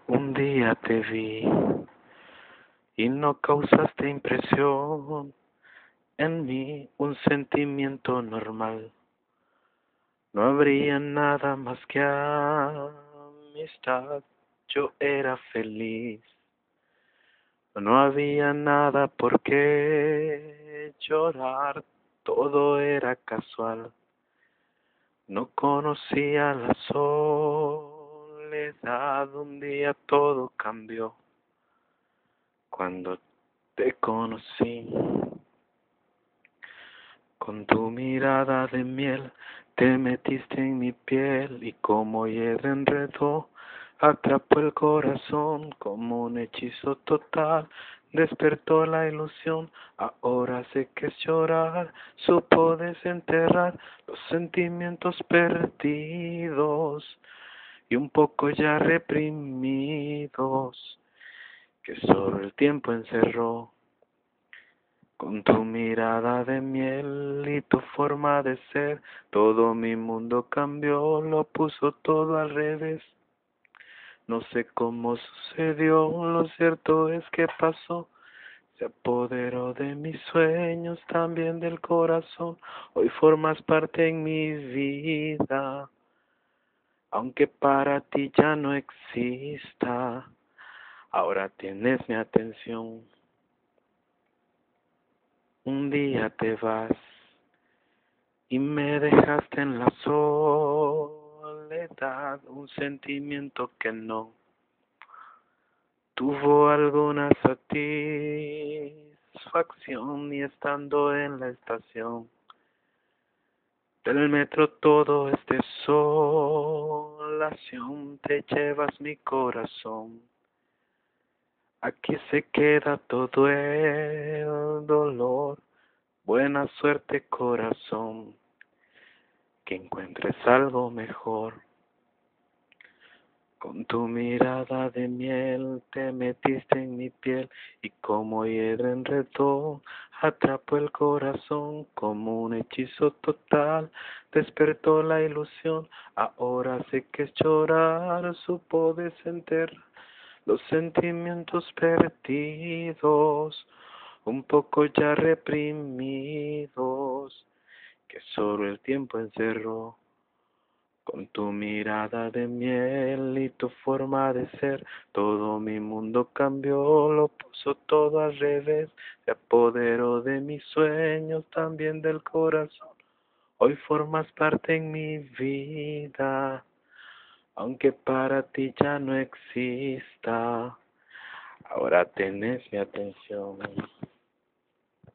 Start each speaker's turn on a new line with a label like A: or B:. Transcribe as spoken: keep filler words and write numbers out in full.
A: Un día te vi y no causaste impresión en mí, un sentimiento normal. No habría nada más que amistad, yo era feliz. No había nada por qué llorar, todo era casual. No conocía la soledad, un día todo cambió. Cuando te conocí, con tu mirada de miel, te metiste en mi piel y como hiedra enredó, atrapó el corazón como un hechizo total, despertó la ilusión, ahora sé que es llorar, supo desenterrar los sentimientos perdidos y un poco ya reprimidos, que solo el tiempo encerró. Con tu mirada de miel y tu forma de ser, todo mi mundo cambió, lo puso todo al revés. No sé cómo sucedió, lo cierto es que pasó. Se apoderó de mis sueños, también del corazón. Hoy formas parte en mi vida, aunque para ti ya no exista. Ahora tienes mi atención. Un día te vas y me dejaste en la soledad, un sentimiento que no tuvo alguna satisfacción, y estando en la estación del metro todo es desolación, te llevas mi corazón. Aquí se queda todo el dolor. Buena suerte, corazón, que encuentres algo mejor. Con tu mirada de miel te metiste en mi piel y como hiedra enredó, atrapó el corazón como un hechizo total, despertó la ilusión, ahora sé que es llorar, supo desenterrar los sentimientos perdidos, un poco ya reprimidos, que solo el tiempo encerró. Con tu mirada de miel y tu forma de ser, todo mi mundo cambió, lo puso todo al revés, se apoderó de mis sueños, también del corazón. Hoy formas parte en mi vida, aunque para ti ya no exista. Ahora tenés mi atención.